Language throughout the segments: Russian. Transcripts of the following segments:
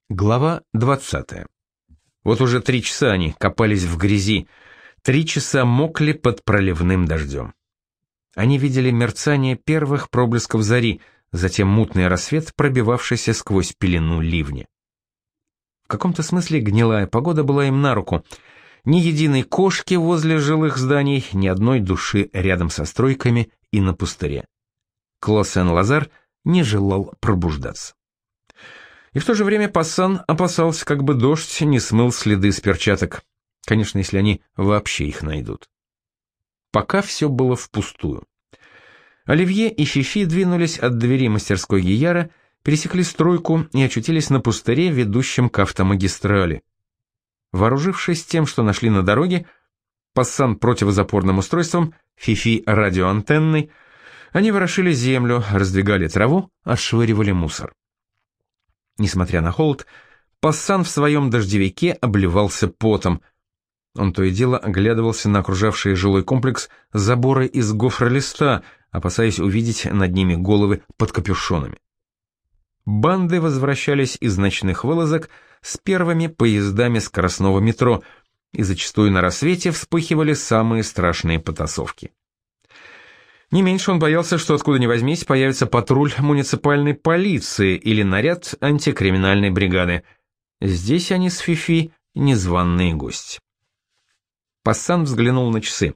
Глава 20. Вот уже 3 часа они копались в грязи, 3 часа мокли под проливным дождем. Они видели мерцание первых проблесков зари, затем мутный рассвет, пробивавшийся сквозь пелену ливня. В каком-то смысле гнилая погода была им на руку. Ни единой кошки возле жилых зданий, ни одной души рядом со стройками и на пустыре. Клод Сен-Лазар не желал пробуждаться. И в то же время Пассан опасался, как бы дождь не смыл следы с перчаток. Конечно, если они вообще их найдут. Пока все было впустую. Оливье и Фифи двинулись от двери мастерской Гияра, пересекли стройку и очутились на пустыре, ведущем к автомагистрали. Вооружившись тем, что нашли на дороге, Пассан противозапорным устройством, Фифи радиоантенной, они ворошили землю, раздвигали траву, отшвыривали мусор. Несмотря на холод, Пассан в своем дождевике обливался потом. Он то и дело оглядывался на окружавший жилой комплекс заборы из гофролиста, опасаясь увидеть над ними головы под капюшонами. Банды возвращались из ночных вылазок с первыми поездами скоростного метро, и зачастую на рассвете вспыхивали самые страшные потасовки. Не меньше он боялся, что откуда ни возьмись появится патруль муниципальной полиции или наряд антикриминальной бригады. Здесь они с Фифи незваные гости. Пассан взглянул на часы.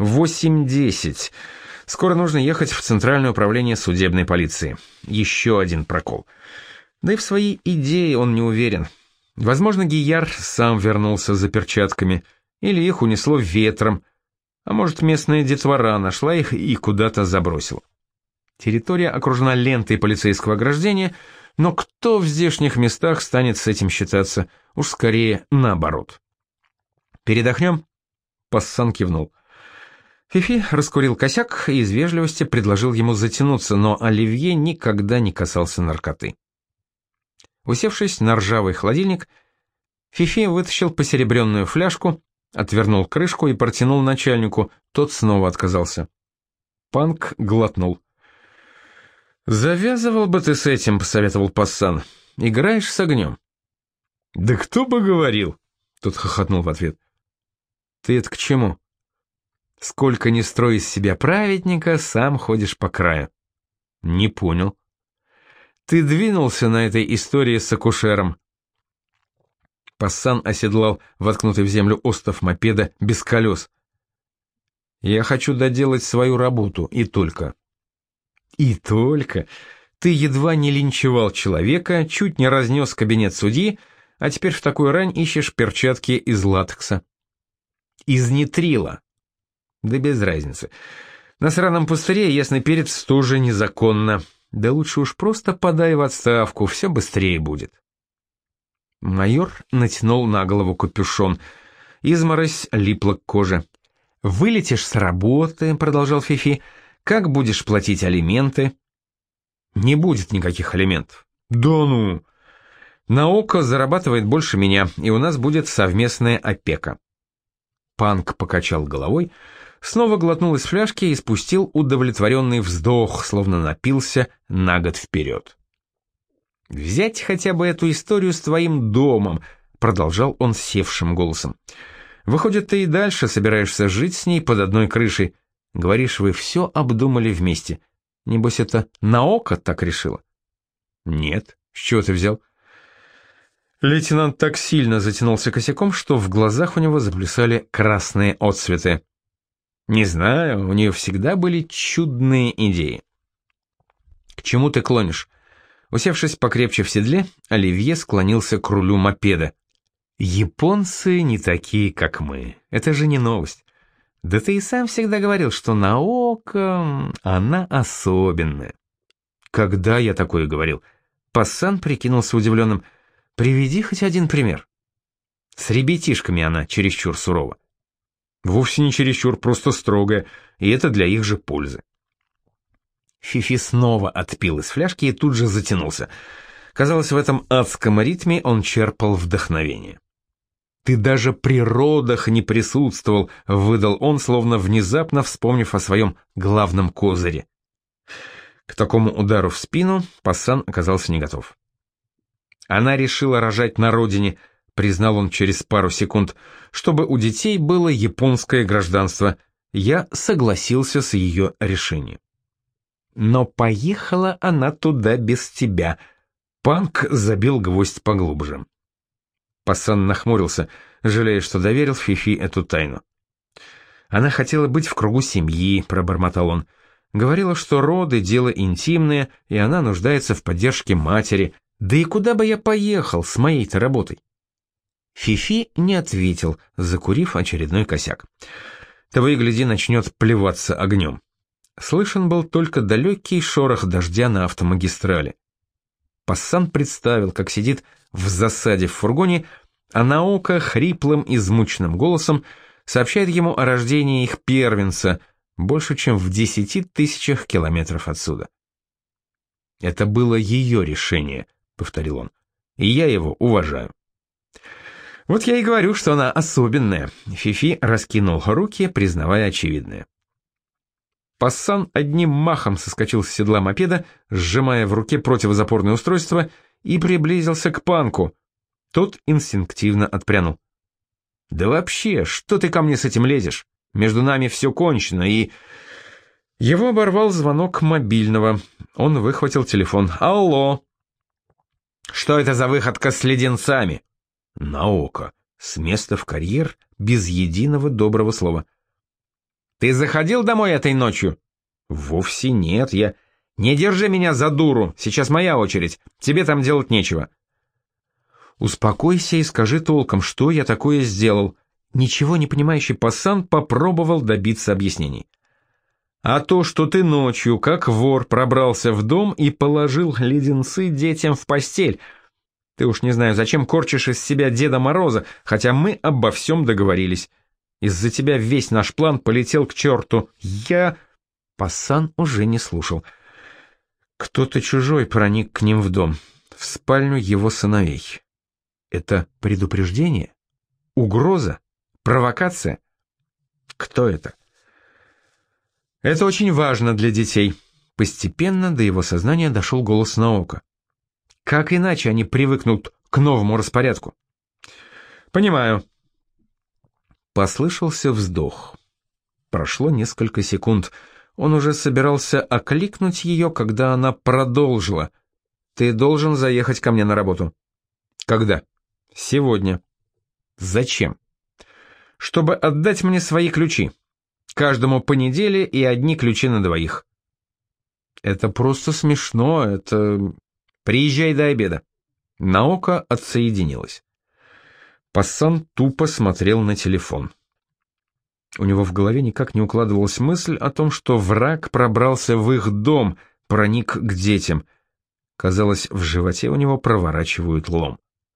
8:10. Скоро нужно ехать в Центральное управление судебной полиции. Еще один прокол. Да и в своей идее он не уверен. Возможно, Гияр сам вернулся за перчатками, или их унесло ветром, а может, местная детвора нашла их и куда-то забросила. Территория окружена лентой полицейского ограждения, но кто в здешних местах станет с этим считаться? Уж скорее наоборот. «Передохнем?» Пассан кивнул. Фифи раскурил косяк и из вежливости предложил ему затянуться, но Оливье никогда не касался наркоты. Усевшись на ржавый холодильник, Фифи вытащил посеребренную фляжку, отвернул крышку и протянул начальнику, тот снова отказался. Панк глотнул. «Завязывал бы ты с этим», — посоветовал Пассан. «Играешь с огнем». «Да кто бы говорил», — тот хохотнул в ответ. «Ты это к чему?» «Сколько ни строй из себя праведника, сам ходишь по краю». «Не понял». «Ты двинулся на этой истории с акушером». Пассан оседлал воткнутый в землю остов мопеда без колес. «Я хочу доделать свою работу, и только». «И только? Ты едва не линчевал человека, чуть не разнес кабинет судьи, а теперь в такую рань ищешь перчатки из латекса». «Из нитрила». «Да без разницы. На сраном пустыре ясный перец тоже незаконно. Да лучше уж просто подай в отставку, все быстрее будет». Майор натянул на голову капюшон. Изморозь липла к коже. «Вылетишь с работы», — продолжал Фифи, — «как будешь платить алименты?» «Не будет никаких алиментов». «Да ну!» «Наука зарабатывает больше меня, и у нас будет совместная опека». Панк покачал головой, снова глотнул из фляжки и спустил удовлетворенный вздох, словно напился на год вперед. «Взять хотя бы эту историю с твоим домом», — продолжал он севшим голосом. «Выходит, ты и дальше собираешься жить с ней под одной крышей. Говоришь, вы все обдумали вместе. Небось, это наука так решила?» «Нет. С чего ты взял?» Лейтенант так сильно затянулся косяком, что в глазах у него заплясали красные отсветы. «Не знаю, у нее всегда были чудные идеи». «К чему ты клонишь?» Усевшись покрепче в седле, Оливье склонился к рулю мопеда. «Японцы не такие, как мы. Это же не новость. Да ты и сам всегда говорил, что наука, она особенная». «Когда я такое говорил?» Пассан прикинулся удивленным. «Приведи хоть один пример». «С ребятишками она чересчур сурова». «Вовсе не чересчур, просто строгая, и это для их же пользы». Фифи снова отпил из фляжки и тут же затянулся. Казалось, в этом адском ритме он черпал вдохновение. «Ты даже при родах не присутствовал», — выдал он, словно внезапно вспомнив о своем главном козыре. К такому удару в спину Пассан оказался не готов. Она решила рожать на родине, признал он через пару секунд, чтобы у детей было японское гражданство. Я согласился с ее решением. Но поехала она туда без тебя. Панк забил гвоздь поглубже. Пассан нахмурился, жалея, что доверил Фифи эту тайну. Она хотела быть в кругу семьи, пробормотал он. Говорила, что роды — дело интимное, и она нуждается в поддержке матери. Да и куда бы я поехал с моей-то работой? Фифи не ответил, закурив очередной косяк. Того и гляди, начнет плеваться огнем. Слышен был только далекий шорох дождя на автомагистрали. Пассан представил, как сидит в засаде в фургоне, а Наока хриплым, измученным голосом сообщает ему о рождении их первенца больше, чем в 10 000 километров отсюда. «Это было ее решение», — повторил он, — «и я его уважаю». «Вот я и говорю, что она особенная», — Фифи раскинул руки, признавая очевидное. Пассан одним махом соскочил с седла мопеда, сжимая в руке противозапорное устройство, и приблизился к Панку. Тот инстинктивно отпрянул. «Да вообще, что ты ко мне с этим лезешь? Между нами все кончено, и...» Его оборвал звонок мобильного. Он выхватил телефон. «Алло!» «Что это за выходка с леденцами?» «Наока, с места в карьер, без единого доброго слова». «Ты заходил домой этой ночью?» «Вовсе нет, я...» «Не держи меня за дуру, сейчас моя очередь, тебе там делать нечего». «Успокойся и скажи толком, что я такое сделал». Ничего не понимающий Пассан попробовал добиться объяснений. «А то, что ты ночью, как вор, пробрался в дом и положил леденцы детям в постель. Ты уж не знаю, зачем корчишь из себя Деда Мороза, хотя мы обо всем договорились. Из-за тебя весь наш план полетел к черту. Пассан уже не слушал. Кто-то чужой проник к ним в дом, в спальню его сыновей. Это предупреждение? Угроза? Провокация? Кто это? Это очень важно для детей. Постепенно до его сознания дошел голос Наока. Как иначе они привыкнут к новому распорядку? Понимаю. Послышался вздох. Прошло несколько секунд. Он уже собирался окликнуть ее, когда она продолжила. «Ты должен заехать ко мне на работу». «Когда?» «Сегодня». «Зачем?» «Чтобы отдать мне свои ключи. Каждому по неделе и одни ключи на двоих». «Это просто смешно, это...» «Приезжай до обеда». Наока отсоединилась. Пассан тупо смотрел на телефон. У него в голове никак не укладывалась мысль о том, что враг пробрался в их дом, проник к детям. Казалось, в животе у него проворачивают лом.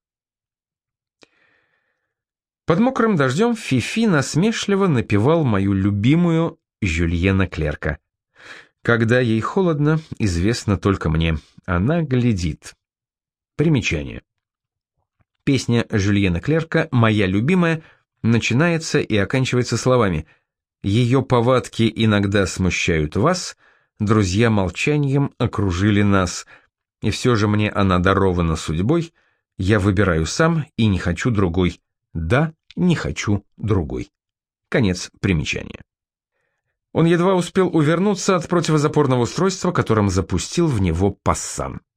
Под мокрым дождем Фифи насмешливо напевал мою любимую Жюльена Клерка. Когда ей холодно, известно только мне. Она глядит. Примечание. Песня Жюльена Клерка «Моя любимая» начинается и оканчивается словами «Ее повадки иногда смущают вас, друзья молчанием окружили нас, и все же мне она дарована судьбой, я выбираю сам и не хочу другой, да, не хочу другой». Конец примечания. Он едва успел увернуться от противозапорного устройства, которым запустил в него Пассан.